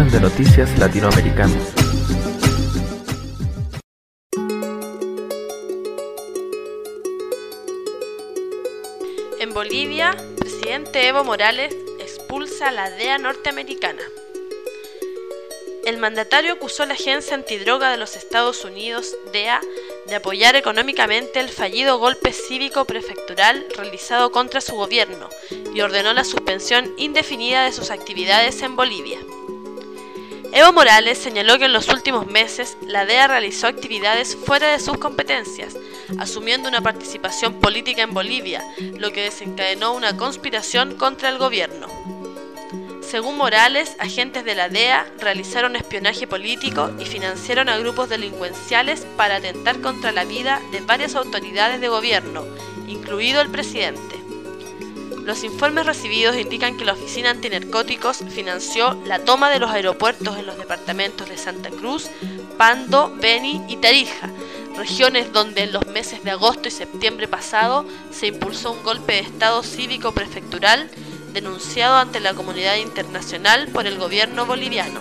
resumen de noticias latinoamericanas. En Bolivia, presidente Evo Morales expulsa a la DEA norteamericana. El mandatario acusó a la Agencia Antidroga de los Estados Unidos, DEA, de apoyar económicamente el fallido golpe cívico prefectural realizado contra su gobierno y ordenó la suspensión indefinida de sus actividades en Bolivia. Evo Morales señaló que en los últimos meses la DEA realizó actividades fuera de sus competencias, asumiendo una participación política en Bolivia, lo que desencadenó una conspiración contra el gobierno. Según Morales, agentes de la DEA realizaron espionaje político y financiaron a grupos delincuenciales para atentar contra la vida de varias autoridades de gobierno, incluido el presidente. Los informes recibidos indican que la Oficina Antinarcóticos financió la toma de los aeropuertos en los departamentos de Santa Cruz, Pando, Beni y Tarija, regiones donde en los meses de agosto y septiembre pasado se impulsó un golpe de Estado cívico prefectural denunciado ante la comunidad internacional por el gobierno boliviano.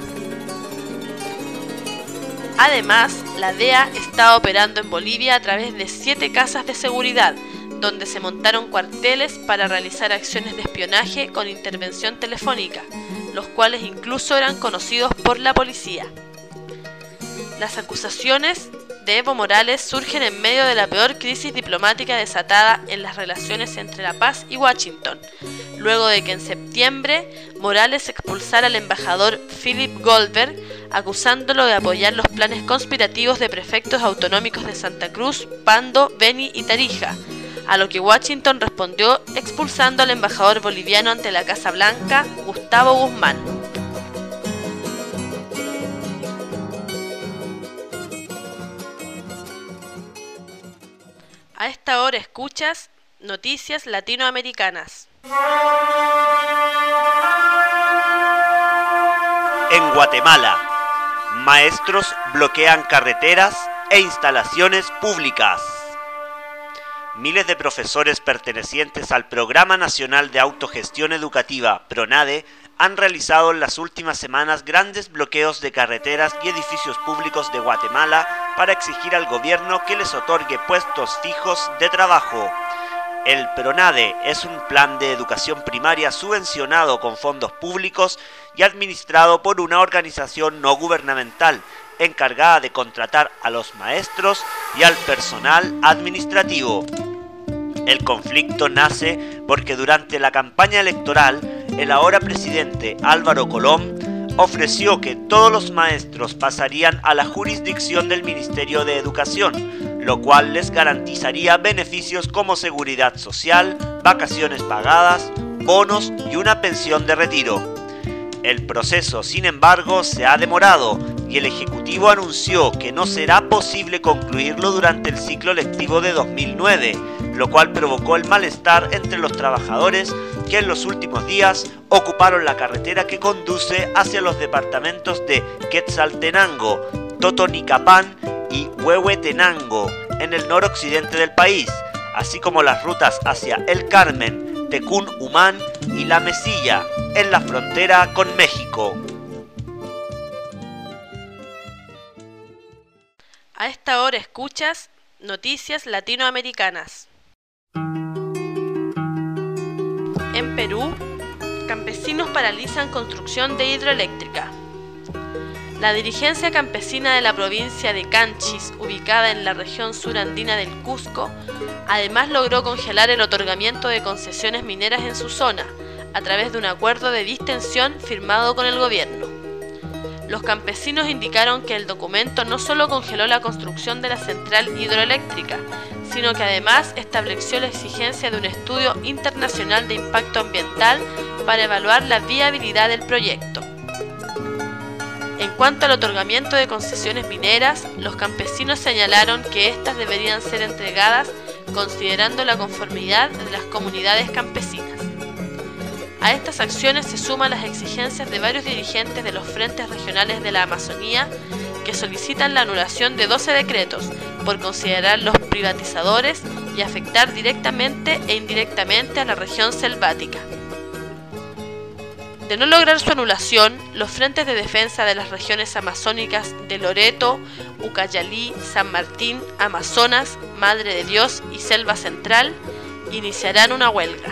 Además, la DEA está operando en Bolivia a través de 7 casas de seguridad, donde se montaron cuarteles para realizar acciones de espionaje con intervención telefónica, los cuales incluso eran conocidos por la policía. Las acusaciones de Evo Morales surgen en medio de la peor crisis diplomática desatada en las relaciones entre La Paz y Washington, luego de que en septiembre Morales expulsara al embajador Philip Goldberg, acusándolo de apoyar los planes conspirativos de prefectos autonómicos de Santa Cruz, Pando, Beni y Tarija, a lo que Washington respondió expulsando al embajador boliviano ante la Casa Blanca, Gustavo Guzmán. A esta hora escuchas Noticias Latinoamericanas. En Guatemala, maestros bloquean carreteras e instalaciones públicas. Miles de profesores pertenecientes al Programa Nacional de Autogestión Educativa, PRONADE, han realizado en las últimas semanas grandes bloqueos de carreteras y edificios públicos de Guatemala para exigir al gobierno que les otorgue puestos fijos de trabajo. El PRONADE es un plan de educación primaria subvencionado con fondos públicos y administrado por una organización no gubernamental encargada de contratar a los maestros y al personal administrativo. El conflicto nace porque durante la campaña electoral, el ahora presidente Álvaro Colom ofreció que todos los maestros pasarían a la jurisdicción del Ministerio de Educación, lo cual les garantizaría beneficios como seguridad social, vacaciones pagadas, bonos y una pensión de retiro. El proceso, sin embargo, se ha demorado y el Ejecutivo anunció que no será posible concluirlo durante el ciclo lectivo de 2009, lo cual provocó el malestar entre los trabajadores que en los últimos días ocuparon la carretera que conduce hacia los departamentos de Quetzaltenango, Totonicapán y Huehuetenango, en el noroccidente del país, así como las rutas hacia El Carmen, Tecún Umán y La Mesilla, en la frontera con México. A esta hora escuchas Noticias Latinoamericanas. En Perú, campesinos paralizan construcción de hidroeléctrica. La dirigencia campesina de la provincia de Canchis, ubicada en la región surandina del Cusco, además logró congelar el otorgamiento de concesiones mineras en su zona, a través de un acuerdo de distensión firmado con el gobierno. Los campesinos indicaron que el documento no solo congeló la construcción de la central hidroeléctrica, sino que además estableció la exigencia de un estudio internacional de impacto ambiental para evaluar la viabilidad del proyecto. En cuanto al otorgamiento de concesiones mineras, los campesinos señalaron que éstas deberían ser entregadas considerando la conformidad de las comunidades campesinas. A estas acciones se suman las exigencias de varios dirigentes de los frentes regionales de la Amazonía que solicitan la anulación de 12 decretos por considerarlos privatizadores y afectar directamente e indirectamente a la región selvática. De no lograr su anulación, los frentes de defensa de las regiones amazónicas de Loreto, Ucayalí, San Martín, Amazonas, Madre de Dios y Selva Central iniciarán una huelga.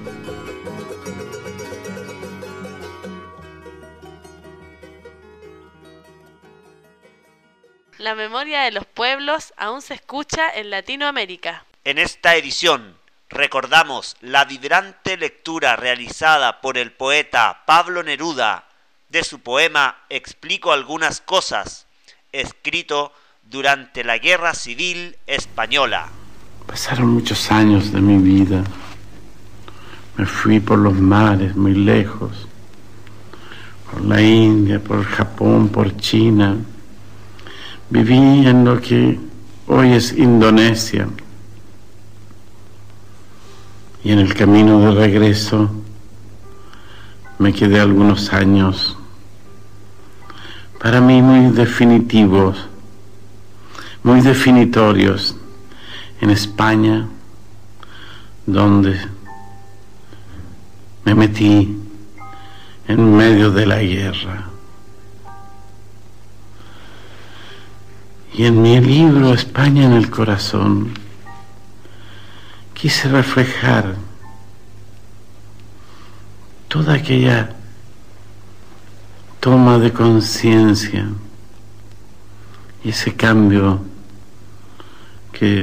La memoria de los pueblos aún se escucha en Latinoamérica. En esta edición recordamos la vibrante lectura realizada por el poeta Pablo Neruda de su poema Explico algunas cosas, escrito durante la Guerra Civil Española. Pasaron muchos años de mi vida. Me fui por los mares muy lejos, por la India, por Japón, por China. Viví en lo que hoy es Indonesia. Y en el camino de regreso me quedé algunos años, para mí muy definitivos, muy definitorios, en España, donde me metí en medio de la guerra. Y en mi libro España en el corazón quise reflejar toda aquella toma de conciencia y ese cambio que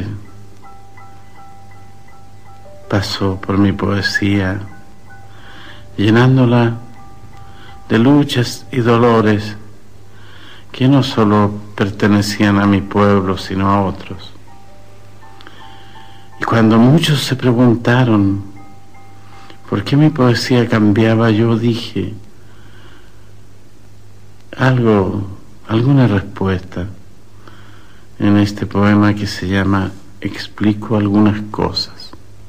pasó por mi poesía, llenándola de luchas y dolores que no solo pertenecían a mi pueblo, sino a otros. Y cuando muchos se preguntaron por qué mi poesía cambiaba, yo dije alguna respuesta en este poema que se llama Explico algunas cosas.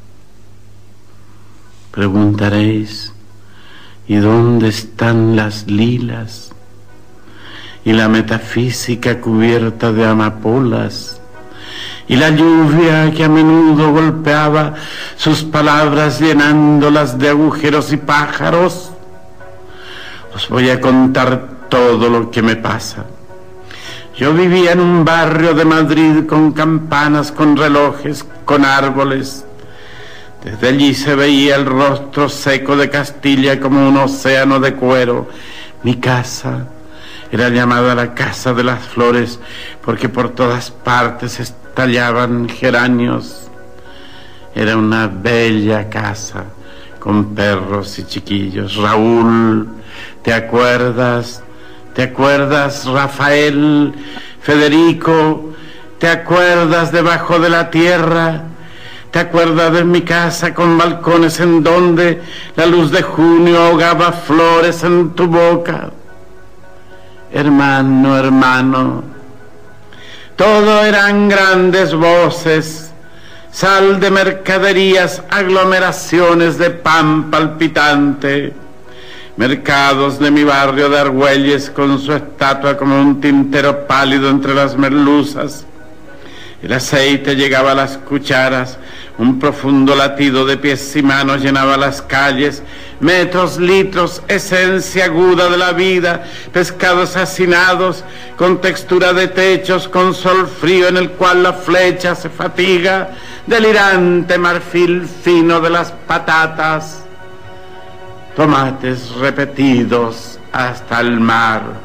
Preguntaréis, ¿y dónde están las lilas y la metafísica cubierta de amapolas y la lluvia que a menudo golpeaba sus palabras llenándolas de agujeros y pájaros? Os voy a contar todo lo que me pasa. Yo vivía en un barrio de Madrid con campanas, con relojes, con árboles. Desde allí se veía el rostro seco de Castilla como un océano de cuero. Mi casa era llamada la Casa de las Flores porque por todas partes estallaban geranios. Era una bella casa con perros y chiquillos. Raúl, ¿te acuerdas? ¿Te acuerdas, Rafael, Federico? ¿Te acuerdas debajo de la tierra? ¿Te acuerdas de mi casa con balcones en donde la luz de junio ahogaba flores en tu boca? Hermano, hermano, todo eran grandes voces, sal de mercaderías, aglomeraciones de pan palpitante, mercados de mi barrio de Argüelles con su estatua como un tintero pálido entre las merluzas. El aceite llegaba a las cucharas, un profundo latido de pies y manos llenaba las calles, metros, litros, esencia aguda de la vida, pescados hacinados, con textura de techos, con sol frío en el cual la flecha se fatiga, delirante marfil fino de las patatas, tomates repetidos hasta el mar.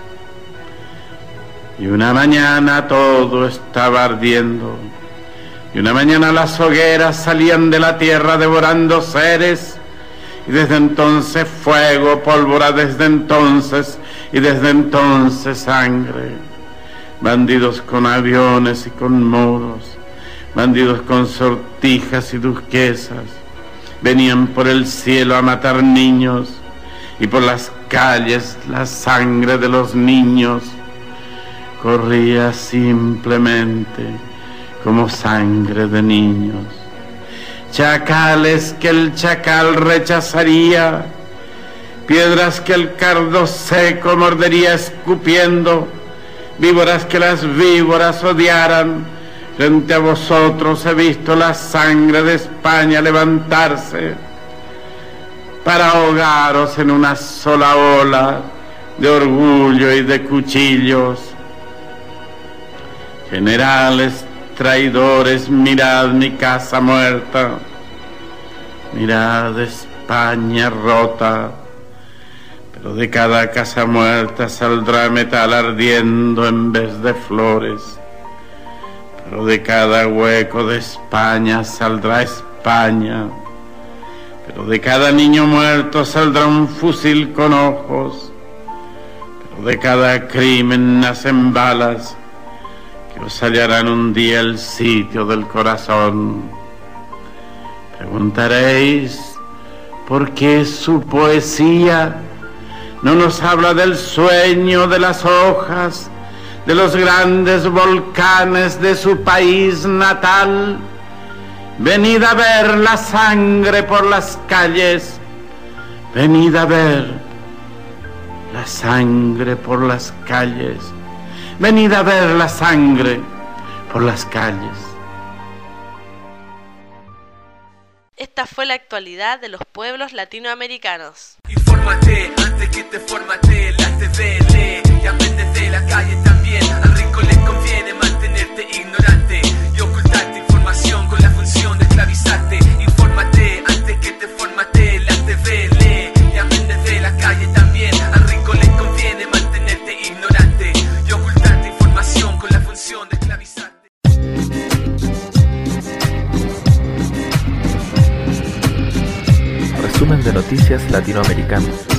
Y una mañana todo estaba ardiendo, y una mañana las hogueras salían de la tierra devorando seres, y desde entonces fuego, pólvora desde entonces, y desde entonces sangre. Bandidos con aviones y con moros, bandidos con sortijas y duquesas, venían por el cielo a matar niños, y por las calles la sangre de los niños corría simplemente como sangre de niños. Chacales que el chacal rechazaría, piedras que el cardo seco mordería escupiendo, víboras que las víboras odiaran. Frente a vosotros he visto la sangre de España levantarse. para ahogaros en una sola ola de orgullo y de cuchillos. Generales traidores, mirad mi casa muerta, mirad España rota, pero de cada casa muerta saldrá metal ardiendo en vez de flores, pero de cada hueco de España saldrá España, pero de cada niño muerto saldrá un fusil con ojos, pero de cada crimen nacen balas que os hallarán un día el sitio del corazón. Preguntaréis por qué su poesía no nos habla del sueño de las hojas, de los grandes volcanes de su país natal. Venid a ver la sangre por las calles, venid a ver la sangre por las calles, venid a ver la sangre por las calles. Esta fue la actualidad de los pueblos latinoamericanos. Infórmate antes que te formate, la TV lee y aprende de la calle también. Al rico le conviene mantenerte ignorante y ocultarte información con la función de esclavizarte. Infórmate antes que te formate, la TV lee y aprende de la calle también. Al rico le conviene mantenerte ignorante y ocultarte información con la función de esclavizarte. Resumen de noticias latinoamericanas.